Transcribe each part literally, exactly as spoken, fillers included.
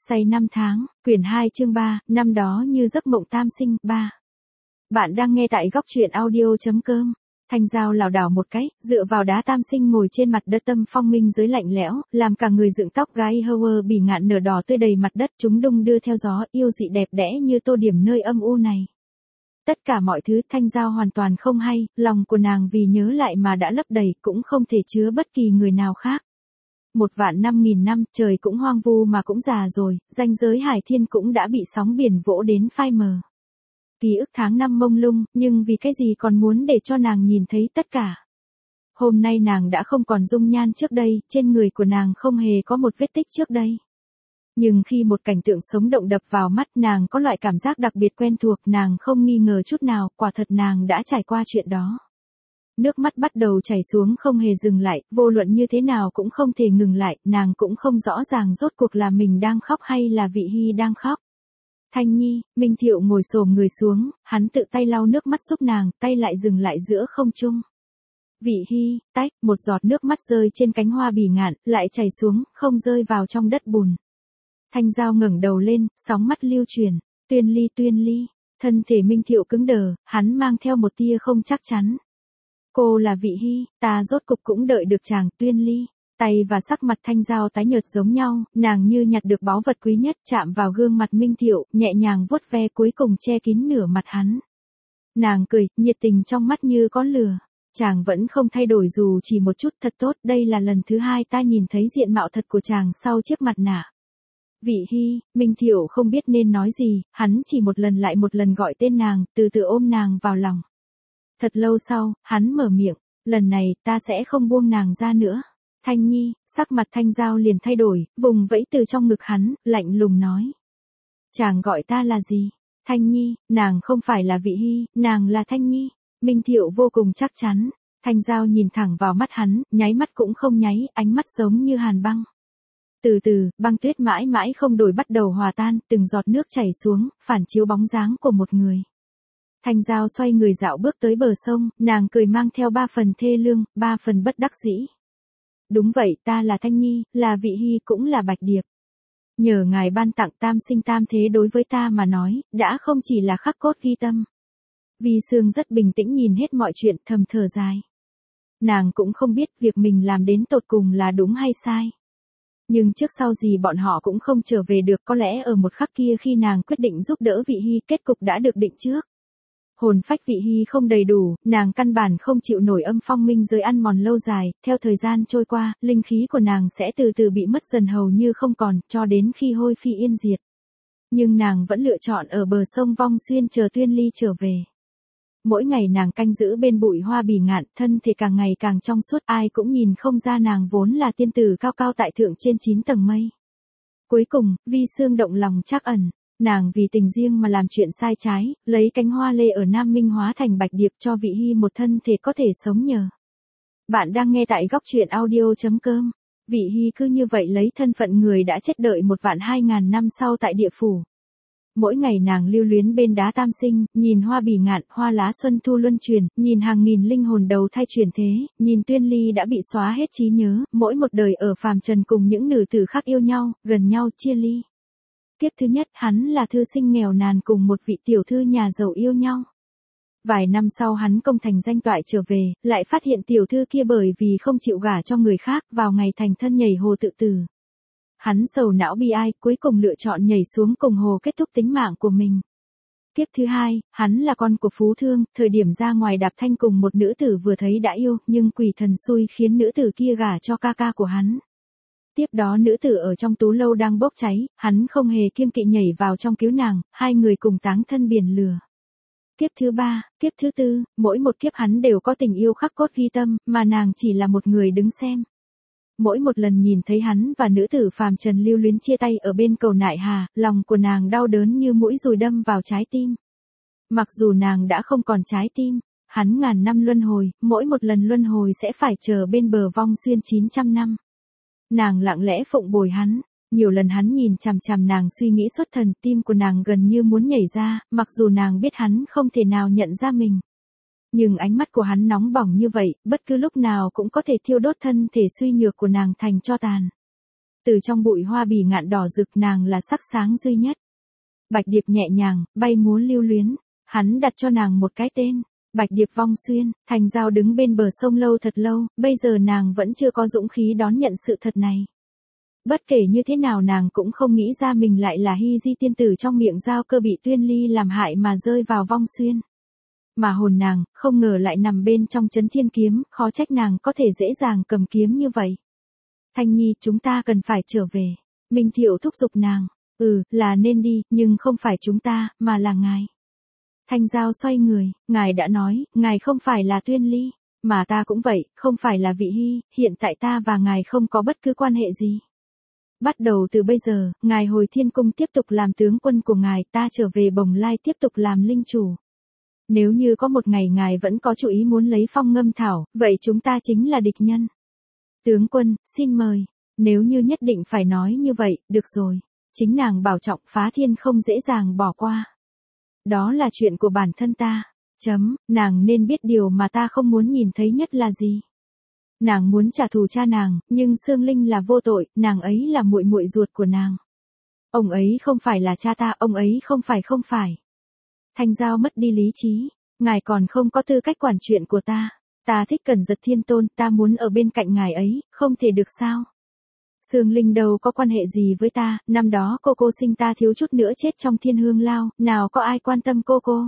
Say năm tháng, quyển hai chương ba, năm đó như giấc mộng tam sinh, ba. Bạn đang nghe tại góc truyện audio.com. Thanh Giao lảo đảo một cái, dựa vào đá tam sinh ngồi trên mặt đất tâm phong minh dưới lạnh lẽo, làm cả người dựng tóc gai Howard bỉ ngạn nở đỏ tươi đầy mặt đất chúng đung đưa theo gió, yêu dị đẹp đẽ như tô điểm nơi âm u này. Tất cả mọi thứ Thanh Giao hoàn toàn không hay, lòng của nàng vì nhớ lại mà đã lấp đầy cũng không thể chứa bất kỳ người nào khác. Một vạn năm nghìn năm, trời cũng hoang vu mà cũng già rồi, ranh giới hải thiên cũng đã bị sóng biển vỗ đến phai mờ. Ký ức tháng năm mông lung, nhưng vì cái gì còn muốn để cho nàng nhìn thấy tất cả. Hôm nay nàng đã không còn dung nhan trước đây, trên người của nàng không hề có một vết tích trước đây. Nhưng khi một cảnh tượng sống động đập vào mắt nàng có loại cảm giác đặc biệt quen thuộc, nàng không nghi ngờ chút nào, quả thật nàng đã trải qua chuyện đó. Nước mắt bắt đầu chảy xuống không hề dừng lại, vô luận như thế nào cũng không thể ngừng lại, nàng cũng không rõ ràng rốt cuộc là mình đang khóc hay là Vị Hy đang khóc. Thanh Nhi, Minh Thiệu ngồi xổm người xuống, hắn tự tay lau nước mắt giúp nàng, tay lại dừng lại giữa không trung. Vị Hy, tách, một giọt nước mắt rơi trên cánh hoa bỉ ngạn, lại chảy xuống, không rơi vào trong đất bùn. Thanh Giao ngẩng đầu lên, sóng mắt lưu chuyển, Tuyên Ly Tuyên Ly, thân thể Minh Thiệu cứng đờ, hắn mang theo một tia không chắc chắn. Cô là Vị Hy, ta rốt cục cũng đợi được chàng, Tuyên Ly. Tay và sắc mặt Thanh Giao tái nhợt giống nhau, nàng như nhặt được báu vật quý nhất, chạm vào gương mặt Minh Thiệu, nhẹ nhàng vuốt ve cuối cùng che kín nửa mặt hắn. Nàng cười, nhiệt tình trong mắt như có lửa. Chàng vẫn không thay đổi dù chỉ một chút, thật tốt, đây là lần thứ hai ta nhìn thấy diện mạo thật của chàng sau chiếc mặt nạ. Vị Hy, Minh Thiệu không biết nên nói gì, hắn chỉ một lần lại một lần gọi tên nàng, từ từ ôm nàng vào lòng. Thật lâu sau, hắn mở miệng, lần này ta sẽ không buông nàng ra nữa. Thanh Nhi, sắc mặt Thanh Giao liền thay đổi, vùng vẫy từ trong ngực hắn, lạnh lùng nói. Chàng gọi ta là gì? Thanh Nhi, nàng không phải là Vị Hy, nàng là Thanh Nhi. Minh Thiệu vô cùng chắc chắn. Thanh Giao nhìn thẳng vào mắt hắn, nháy mắt cũng không nháy, ánh mắt giống như hàn băng. Từ từ, băng tuyết mãi mãi không đổi bắt đầu hòa tan, từng giọt nước chảy xuống, phản chiếu bóng dáng của một người. Thanh Giao xoay người dạo bước tới bờ sông, nàng cười mang theo ba phần thê lương, ba phần bất đắc dĩ. Đúng vậy, ta là Thanh Nhi, là Vị Hy cũng là Bạch Điệp. Nhờ ngài ban tặng tam sinh tam thế đối với ta mà nói, đã không chỉ là khắc cốt ghi tâm. Vi Sương rất bình tĩnh nhìn hết mọi chuyện, thầm thở dài. Nàng cũng không biết việc mình làm đến tột cùng là đúng hay sai. Nhưng trước sau gì bọn họ cũng không trở về được, có lẽ ở một khắc kia khi nàng quyết định giúp đỡ Vị Hy, kết cục đã được định trước. Hồn phách Vị Hy không đầy đủ, nàng căn bản không chịu nổi âm phong minh giới ăn mòn lâu dài, theo thời gian trôi qua, linh khí của nàng sẽ từ từ bị mất dần hầu như không còn, cho đến khi hôi phi yên diệt. Nhưng nàng vẫn lựa chọn ở bờ sông Vong Xuyên chờ Tuyên Ly trở về. Mỗi ngày nàng canh giữ bên bụi hoa bỉ ngạn, thân thể càng ngày càng trong suốt, ai cũng nhìn không ra nàng vốn là tiên tử cao cao tại thượng trên chín tầng mây. Cuối cùng, Vi Sương động lòng trắc ẩn. Nàng vì tình riêng mà làm chuyện sai trái, lấy cánh hoa lê ở Nam Minh hóa thành Bạch Điệp cho Vị Hy một thân thể có thể sống nhờ. Bạn đang nghe tại góc truyện audio.com. Vị Hy cứ như vậy lấy thân phận người đã chết đợi một vạn hai ngàn năm sau tại địa phủ. Mỗi ngày nàng lưu luyến bên đá tam sinh, nhìn hoa bỉ ngạn, hoa lá xuân thu luân truyền, nhìn hàng nghìn linh hồn đầu thai chuyển thế, nhìn Tuyên Ly đã bị xóa hết trí nhớ, mỗi một đời ở phàm trần cùng những nữ tử khác yêu nhau, gần nhau chia ly. Kiếp thứ nhất hắn là thư sinh nghèo nàn cùng một vị tiểu thư nhà giàu yêu nhau. Vài năm sau hắn công thành danh toại trở về, lại phát hiện tiểu thư kia bởi vì không chịu gả cho người khác, vào ngày thành thân nhảy hồ tự tử. Hắn sầu não bi ai, cuối cùng lựa chọn nhảy xuống cùng hồ kết thúc tính mạng của mình. Kiếp thứ hai, hắn là con của phú thương, thời điểm ra ngoài đạp thanh cùng một nữ tử vừa thấy đã yêu, nhưng quỷ thần xui khiến nữ tử kia gả cho ca ca của hắn. Tiếp đó nữ tử ở trong tú lâu đang bốc cháy, hắn không hề kiêng kỵ nhảy vào trong cứu nàng, hai người cùng táng thân biển lửa. Kiếp thứ ba, kiếp thứ tư, mỗi một kiếp hắn đều có tình yêu khắc cốt ghi tâm, mà nàng chỉ là một người đứng xem. Mỗi một lần nhìn thấy hắn và nữ tử phàm trần lưu luyến chia tay ở bên cầu Nại Hà, lòng của nàng đau đớn như mũi dùi đâm vào trái tim. Mặc dù nàng đã không còn trái tim, hắn ngàn năm luân hồi, mỗi một lần luân hồi sẽ phải chờ bên bờ Vong Xuyên chín trăm năm. Nàng lặng lẽ phụng bồi hắn, nhiều lần hắn nhìn chằm chằm nàng suy nghĩ xuất thần, tim của nàng gần như muốn nhảy ra, mặc dù nàng biết hắn không thể nào nhận ra mình. Nhưng ánh mắt của hắn nóng bỏng như vậy, bất cứ lúc nào cũng có thể thiêu đốt thân thể suy nhược của nàng thành tro tàn. Từ trong bụi hoa bỉ ngạn đỏ rực nàng là sắc sáng duy nhất. Bạch Điệp nhẹ nhàng, bay múa lưu luyến. Hắn đặt cho nàng một cái tên. Bạch Điệp Vong Xuyên. Thành Giao đứng bên bờ sông lâu thật lâu, bây giờ nàng vẫn chưa có dũng khí đón nhận sự thật này. Bất kể như thế nào nàng cũng không nghĩ ra mình lại là Hy Di tiên tử trong miệng Giao Cơ bị Tuyên Ly làm hại mà rơi vào Vong Xuyên. Mà hồn nàng, không ngờ lại nằm bên trong Chấn Thiên Kiếm, khó trách nàng có thể dễ dàng cầm kiếm như vậy. Thanh Nhi, chúng ta cần phải trở về. Minh Thiệu thúc giục nàng. Ừ, là nên đi, nhưng không phải chúng ta, mà là ngài. Thanh Giao xoay người, ngài đã nói, ngài không phải là Tuyên Ly, mà ta cũng vậy, không phải là Vị Hy, hiện tại ta và ngài không có bất cứ quan hệ gì. Bắt đầu từ bây giờ, ngài hồi Thiên Cung tiếp tục làm tướng quân của ngài, ta trở về Bồng Lai tiếp tục làm linh chủ. Nếu như có một ngày ngài vẫn có chủ ý muốn lấy Phong Ngâm Thảo, vậy chúng ta chính là địch nhân. Tướng quân, xin mời. Nếu như nhất định phải nói như vậy, được rồi. Chính nàng bảo trọng, Phá Thiên không dễ dàng bỏ qua. Đó là chuyện của bản thân ta. Chấm, nàng nên biết điều mà ta không muốn nhìn thấy nhất là gì. Nàng muốn trả thù cha nàng, nhưng Sương Linh là vô tội, nàng ấy là muội muội ruột của nàng. Ông ấy không phải là cha ta, ông ấy không phải không phải. Thanh Giao mất đi lý trí, ngài còn không có tư cách quản chuyện của ta. Ta thích Cẩn Giật Thiên Tôn, ta muốn ở bên cạnh ngài ấy, không thể được sao? Sương Linh đâu có quan hệ gì với ta, năm đó cô cô sinh ta thiếu chút nữa chết trong Thiên Hương Lao, nào có ai quan tâm cô cô.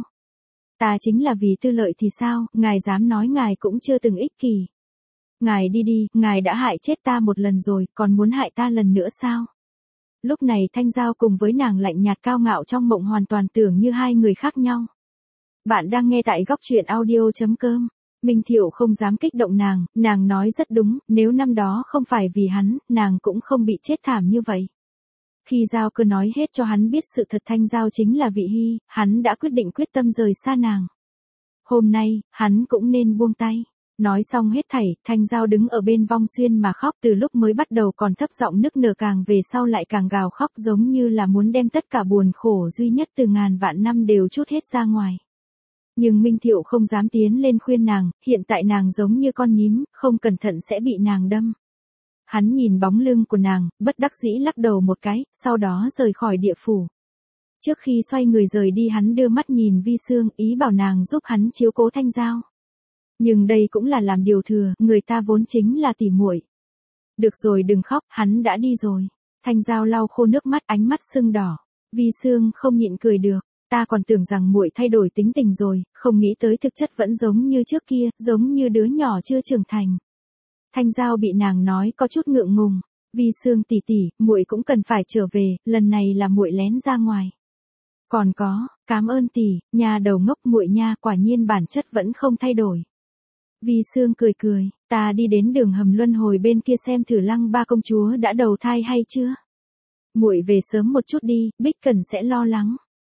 Ta chính là vì tư lợi thì sao, ngài dám nói ngài cũng chưa từng ích kỷ. Ngài đi đi, ngài đã hại chết ta một lần rồi, còn muốn hại ta lần nữa sao? Lúc này Thanh Giao cùng với nàng lạnh nhạt cao ngạo trong mộng hoàn toàn tưởng như hai người khác nhau. Bạn đang nghe tại góc truyện audio chấm com. Minh Thiệu không dám kích động nàng, nàng nói rất đúng, nếu năm đó không phải vì hắn, nàng cũng không bị chết thảm như vậy. Khi Giao Cơ nói hết cho hắn biết sự thật Thanh Giao chính là Vị Hy, hắn đã quyết định quyết tâm rời xa nàng. Hôm nay, hắn cũng nên buông tay. Nói xong hết thảy, Thanh Giao đứng ở bên Vong Xuyên mà khóc, từ lúc mới bắt đầu còn thấp giọng nức nở, càng về sau lại càng gào khóc, giống như là muốn đem tất cả buồn khổ duy nhất từ ngàn vạn năm đều trút hết ra ngoài. Nhưng Minh Thiệu không dám tiến lên khuyên nàng, hiện tại nàng giống như con nhím, không cẩn thận sẽ bị nàng đâm. Hắn nhìn bóng lưng của nàng, bất đắc dĩ lắc đầu một cái, sau đó rời khỏi địa phủ. Trước khi xoay người rời đi hắn đưa mắt nhìn Vi Sương, ý bảo nàng giúp hắn chiếu cố Thanh Giao. Nhưng đây cũng là làm điều thừa, người ta vốn chính là tỉ muội. Được rồi, đừng khóc, hắn đã đi rồi. Thanh Giao lau khô nước mắt, ánh mắt sưng đỏ. Vi Sương không nhịn cười được. Ta còn tưởng rằng muội thay đổi tính tình rồi, không nghĩ tới thực chất vẫn giống như trước kia, giống như đứa nhỏ chưa trưởng thành. Thanh Giao bị nàng nói có chút ngượng ngùng. Vi Sương tỷ tỷ, muội cũng cần phải trở về, lần này là muội lén ra ngoài. Còn có, cảm ơn tỷ, nhà đầu ngốc muội nha, quả nhiên bản chất vẫn không thay đổi. Vi Sương cười cười, ta đi đến đường hầm luân hồi bên kia xem thử Lăng Ba công chúa đã đầu thai hay chưa. Muội về sớm một chút đi, Bích Cẩn sẽ lo lắng.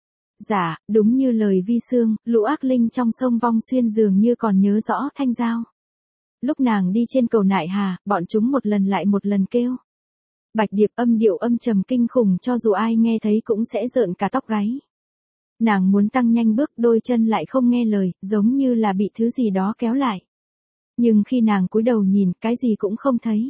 Dạ, đúng như lời Vi Sương, lũ ác linh trong sông Vong Xuyên dường như còn nhớ rõ Thanh Giao. Lúc nàng đi trên cầu Nại Hà, bọn chúng một lần lại một lần kêu. Bạch Điệp âm điệu âm trầm kinh khủng, cho dù ai nghe thấy cũng sẽ rợn cả tóc gáy. Nàng muốn tăng nhanh bước, đôi chân lại không nghe lời, giống như là bị thứ gì đó kéo lại. Nhưng khi nàng cúi đầu nhìn, cái gì cũng không thấy.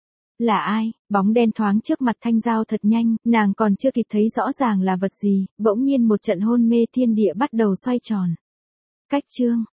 Là ai? Bóng đen thoáng trước mặt Thanh Giao thật nhanh, nàng còn chưa kịp thấy rõ ràng là vật gì, bỗng nhiên một trận hôn mê thiên địa bắt đầu xoay tròn. Cách chương